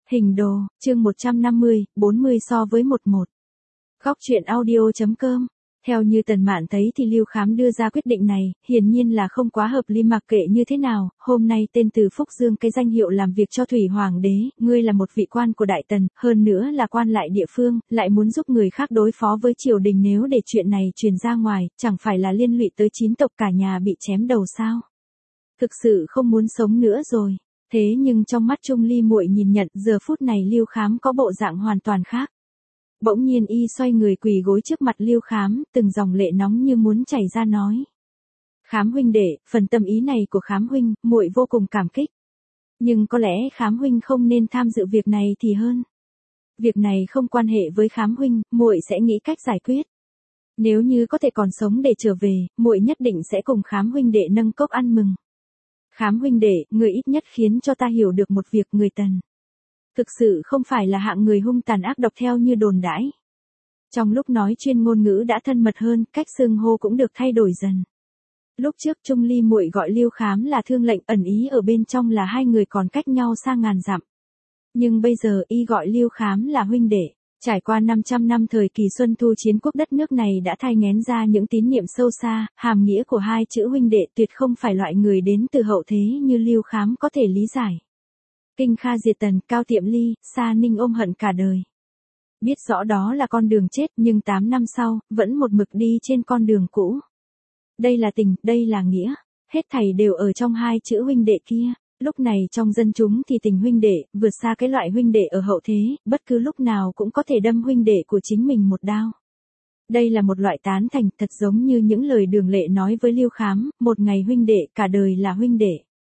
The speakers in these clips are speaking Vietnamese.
Hình đồ, chương 150, 40 so với 11. Góc truyện audio.com. Theo như Tần Mạn thấy thì Lưu Khám đưa ra quyết định này, hiển nhiên là không quá hợp lý, mặc kệ như thế nào, hôm nay tên Từ Phúc dương cái danh hiệu làm việc cho Thủy Hoàng đế, ngươi là một vị quan của Đại Tần, hơn nữa là quan lại địa phương, lại muốn giúp người khác đối phó với triều đình, nếu để chuyện này truyền ra ngoài, chẳng phải là liên lụy tới 9 tộc cả nhà bị chém đầu sao? Thực sự không muốn sống nữa rồi. Thế nhưng trong mắt Trung Ly muội nhìn nhận, giờ phút này Lưu Khám có bộ dạng hoàn toàn khác. Bỗng nhiên y xoay người quỳ gối trước mặt Lưu Khám, từng dòng lệ nóng như muốn chảy ra nói: "Khám huynh đệ, phần tâm ý này của Khám huynh, muội vô cùng cảm kích. Nhưng có lẽ Khám huynh không nên tham dự việc này thì hơn. Việc này không quan hệ với Khám huynh, muội sẽ nghĩ cách giải quyết. Nếu như có thể còn sống để trở về, muội nhất định sẽ cùng Khám huynh đệ nâng cốc ăn mừng. Khám huynh đệ, người ít nhất khiến cho ta hiểu được một việc, người Tần thực sự không phải là hạng người hung tàn ác độc theo như đồn đãi." Trong lúc nói chuyên ngôn ngữ đã thân mật hơn, cách xưng hô cũng được thay đổi dần. Lúc trước Trung Ly muội gọi Lưu Khám là Thương lệnh, ẩn ý ở bên trong là hai người còn cách nhau xa ngàn dặm. Nhưng bây giờ y gọi Lưu Khám là huynh đệ. Trải qua 500 năm thời kỳ xuân thu chiến quốc, đất nước này đã thai nghén ra những tín niệm sâu xa, hàm nghĩa của hai chữ huynh đệ tuyệt không phải loại người đến từ hậu thế như Lưu Khám có thể lý giải. Kinh kha diệt tần, cao tiệm ly, Sa Ninh ôm hận cả đời. Biết rõ đó là con đường chết, nhưng 8 năm sau, vẫn một mực đi trên con đường cũ. Đây là tình, đây là nghĩa, hết thảy đều ở trong hai chữ huynh đệ kia. Lúc này trong dân chúng thì tình huynh đệ, vượt xa cái loại huynh đệ ở hậu thế, bất cứ lúc nào cũng có thể đâm huynh đệ của chính mình một đao. Đây là một loại tán thành, thật giống như những lời Đường Lệ nói với Lưu Khám, một ngày huynh đệ, cả đời là huynh đệ.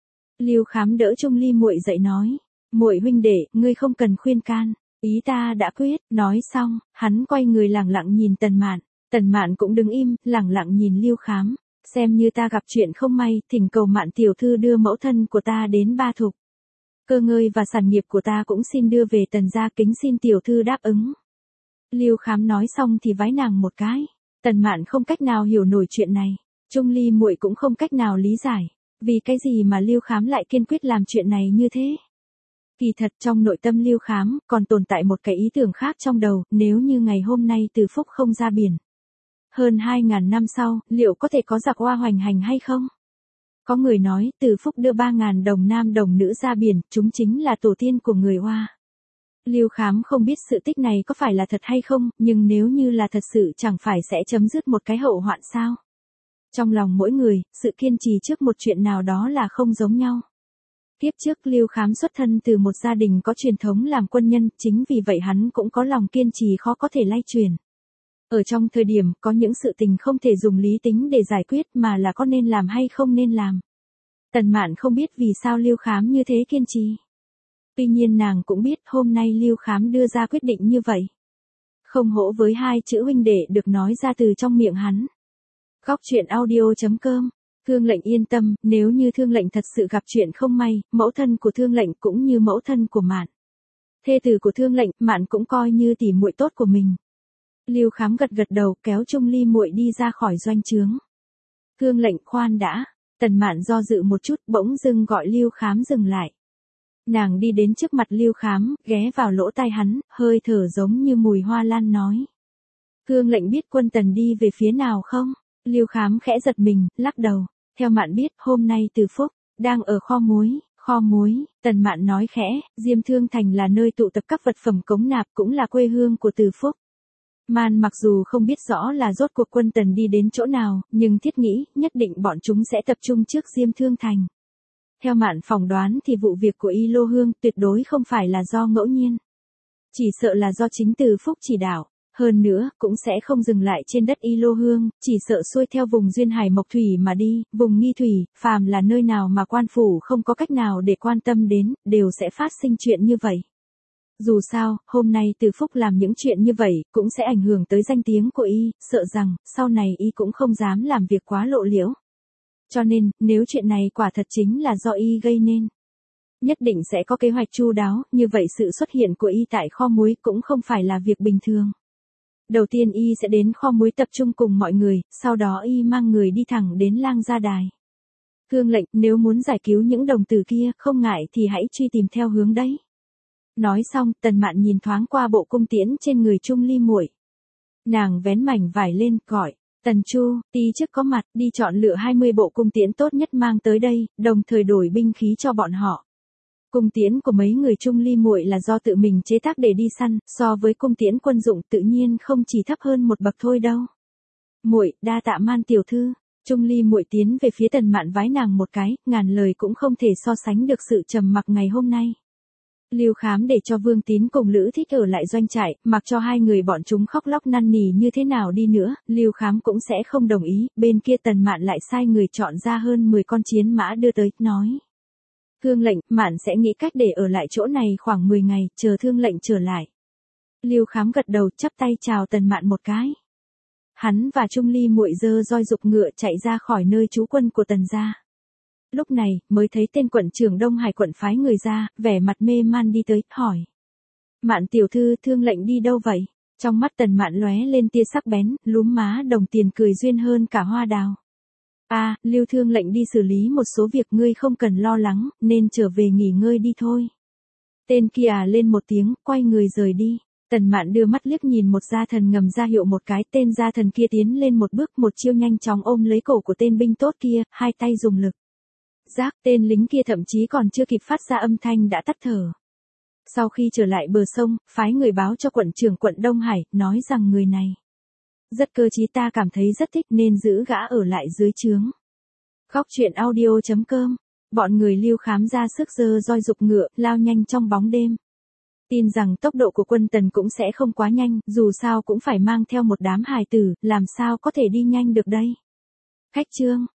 Lưu Khám đỡ Trung Ly muội dậy nói: "Muội huynh đệ, ngươi không cần khuyên can, ý ta đã quyết." Nói xong, hắn quay người lẳng lặng nhìn Tần Mạn. Tần Mạn cũng đứng im, lẳng lặng nhìn Lưu Khám. "Xem như ta gặp chuyện không may, thỉnh cầu Mạn tiểu thư đưa mẫu thân của ta đến Ba Thục. Cơ ngơi và sản nghiệp của ta cũng xin đưa về Tần gia, kính xin tiểu thư đáp ứng." Lưu Khám nói xong thì vái nàng một cái. Tần Mạn không cách nào hiểu nổi chuyện này. Trung Ly muội cũng không cách nào lý giải. Vì cái gì mà Lưu Khám lại kiên quyết làm chuyện này như thế? Kỳ thật trong nội tâm Lưu Khám còn tồn tại một cái ý tưởng khác trong đầu, nếu như ngày hôm nay Từ Phúc không ra biển, hơn 2.000 năm sau, liệu có thể có giặc Hoa hoành hành hay không? Có người nói, Từ Phúc đưa 3.000 đồng nam đồng nữ ra biển, chúng chính là tổ tiên của người Hoa. Lưu Khám không biết sự tích này có phải là thật hay không, nhưng nếu như là thật sự chẳng phải sẽ chấm dứt một cái hậu hoạn sao? Trong lòng mỗi người, sự kiên trì trước một chuyện nào đó là không giống nhau. Tiếp trước Lưu Khám xuất thân từ một gia đình có truyền thống làm quân nhân, chính vì vậy hắn cũng có lòng kiên trì khó có thể lay truyền. Ở trong thời điểm có những sự tình không thể dùng lý tính để giải quyết mà là có nên làm hay không nên làm. Tần Mạn không biết vì sao Lưu Khám như thế kiên trì. Tuy nhiên nàng cũng biết hôm nay Lưu Khám đưa ra quyết định như vậy, không hổ với hai chữ huynh đệ được nói ra từ trong miệng hắn. Góc truyện audio.com. Thương lệnh yên tâm, nếu như Thương lệnh thật sự gặp chuyện không may, mẫu thân của Thương lệnh cũng như mẫu thân của Mạn, thê tử của Thương lệnh, Mạn cũng coi như tỉ muội tốt của mình. Lưu Khám gật gật đầu, kéo Trung Ly muội đi ra khỏi doanh trướng. Thương lệnh, khoan đã. Tần Mạn do dự một chút, bỗng dưng gọi Lưu Khám dừng lại. Nàng đi đến trước mặt Lưu Khám, ghé vào lỗ tai hắn, hơi thở giống như mùi hoa lan nói: "Thương lệnh biết quân Tần đi về phía nào không?" Lưu Khám khẽ giật mình, lắc đầu. Theo Mạn biết, hôm nay Từ Phúc đang ở kho muối. Kho muối, Tần Mạn nói khẽ, Diêm Thương Thành là nơi tụ tập các vật phẩm cống nạp, cũng là quê hương của Từ Phúc. Man mặc dù không biết rõ là rốt cuộc quân Tần đi đến chỗ nào, nhưng thiết nghĩ, nhất định bọn chúng sẽ tập trung trước Diêm Thương Thành. Theo Mạn phỏng đoán thì vụ việc của Y Lô Hương tuyệt đối không phải là do ngẫu nhiên. Chỉ sợ là do chính Từ Phúc chỉ đạo. Hơn nữa, cũng sẽ không dừng lại trên đất Y Lô Hương, chỉ sợ xuôi theo vùng duyên hải Mộc Thủy mà đi, vùng Nghi Thủy, phàm là nơi nào mà quan phủ không có cách nào để quan tâm đến, đều sẽ phát sinh chuyện như vậy. Dù sao, hôm nay Từ Phúc làm những chuyện như vậy, cũng sẽ ảnh hưởng tới danh tiếng của y, sợ rằng, sau này y cũng không dám làm việc quá lộ liễu. Cho nên, nếu chuyện này quả thật chính là do y gây nên, nhất định sẽ có kế hoạch chu đáo, như vậy sự xuất hiện của y tại kho muối cũng không phải là việc bình thường. Đầu tiên y sẽ đến kho muối tập trung cùng mọi người, sau đó y mang người đi thẳng đến Lang Gia Đài. Thương lệnh, nếu muốn giải cứu những đồng tử kia, không ngại thì hãy truy tìm theo hướng đấy. Nói xong, Tần Mạn nhìn thoáng qua bộ cung tiễn trên người Trung Ly muội. Nàng vén mảnh vải lên, gọi, Tần Chu, ti trước có mặt, đi chọn lựa 20 bộ cung tiễn tốt nhất mang tới đây, đồng thời đổi binh khí cho bọn họ. Cung tiễn của mấy người Trung Ly muội là do tự mình chế tác để đi săn, so với cung tiễn quân dụng tự nhiên không chỉ thấp hơn một bậc thôi đâu. Muội, đa tạ Man tiểu thư. Trung Ly muội tiến về phía Tần Mạn vái nàng một cái, ngàn lời cũng không thể so sánh được sự trầm mặc ngày hôm nay. Lưu Khám để cho Vương Tín cùng Lữ Thích ở lại doanh trại, mặc cho hai người bọn chúng khóc lóc năn nỉ như thế nào đi nữa, Lưu Khám cũng sẽ không đồng ý, bên kia Tần Mạn lại sai người chọn ra hơn 10 con chiến mã đưa tới, nói. Thương lệnh, Mạn sẽ nghĩ cách để ở lại chỗ này khoảng 10 ngày, chờ thương lệnh trở lại. Lưu Khám gật đầu chắp tay chào Tần Mạn một cái. Hắn và Trung Ly muội dơ roi dục ngựa chạy ra khỏi nơi trú quân của Tần gia. Lúc này, mới thấy tên quận trưởng Đông Hải quận phái người ra, vẻ mặt mê man đi tới, hỏi. Mạn tiểu thư, thương lệnh đi đâu vậy? Trong mắt Tần Mạn lóe lên tia sắc bén, lúm má đồng tiền cười duyên hơn cả hoa đào. Lưu thương lệnh đi xử lý một số việc, ngươi không cần lo lắng, nên trở về nghỉ ngơi đi thôi. Tên kia lên một tiếng, quay người rời đi. Tần Mạn đưa mắt liếc nhìn một gia thần ngầm ra hiệu một cái, tên gia thần kia tiến lên một bước, một chiêu nhanh chóng ôm lấy cổ của tên binh tốt kia, hai tay dùng lực. Giác, tên lính kia thậm chí còn chưa kịp phát ra âm thanh đã tắt thở. Sau khi trở lại bờ sông, phái người báo cho quận trưởng quận Đông Hải, nói rằng người này rất cơ trí, ta cảm thấy rất thích nên giữ gã ở lại dưới trướng. Góc truyện audio.com, bọn người Lưu Khám ra sức giơ roi dục ngựa, lao nhanh trong bóng đêm. Tin rằng tốc độ của quân Tần cũng sẽ không quá nhanh, dù sao cũng phải mang theo một đám hài tử, làm sao có thể đi nhanh được đây. Khách trương.